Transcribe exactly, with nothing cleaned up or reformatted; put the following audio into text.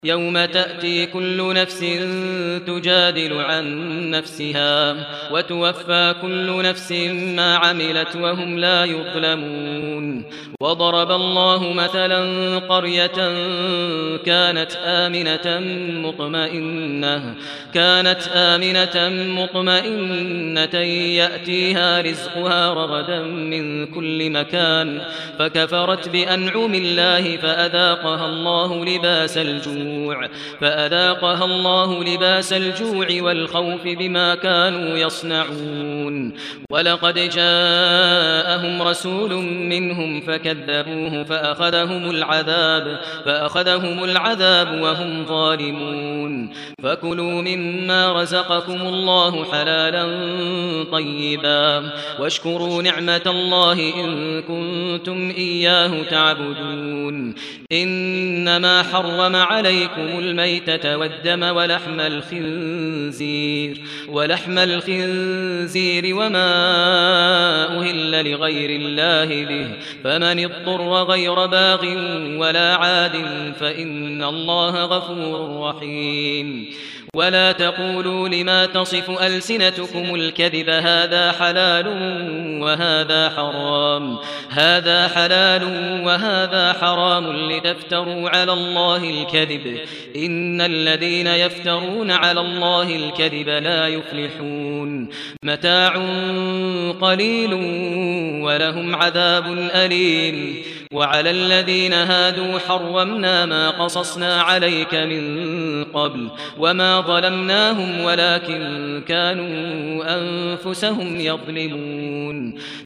يوم تأتي كل نفس تجادل عن نفسها وتوفى كل نفس ما عملت وهم لا يظلمون. وضرب الله مثلا قرية كانت آمنة مطمئنة كانت آمنة مطمئنة يأتيها رزقها رغدا من كل مكان فكفرت بأنعم الله فأذاقها الله لباس الجوع فأذاقها الله لباس الجوع والخوف بما كانوا يصنعون. ولقد جاءهم رسول منهم فكذبوه فأخذهم العذاب فأخذهم العذاب وهم ظالمون. فكلوا مما رزقكم الله حلالا طيبا واشكروا نعمة الله إن كنتم إياه تعبدون. إنما حرم عليكم الميتة والدم ولحم الخنزير ولحم الخنزير وما أهل لغير الله به فمن اضطر غير باغ ولا عاد فإن الله غفور رحيم. ولا تقولوا لما تصف ألسنتكم الكذب هذا حلال وهذا حرام هذا حلال وهذا حرام لتفتروا على الله الكذب إن الذين يفترون على الله الكذب لا يفلحون. متاع قليل ولهم عذاب أليم. وعلى الذين هادوا حرمنا ما قصصنا عليك من قبل وما ظلمناهم ولكن كانوا أنفسهم يظلمون.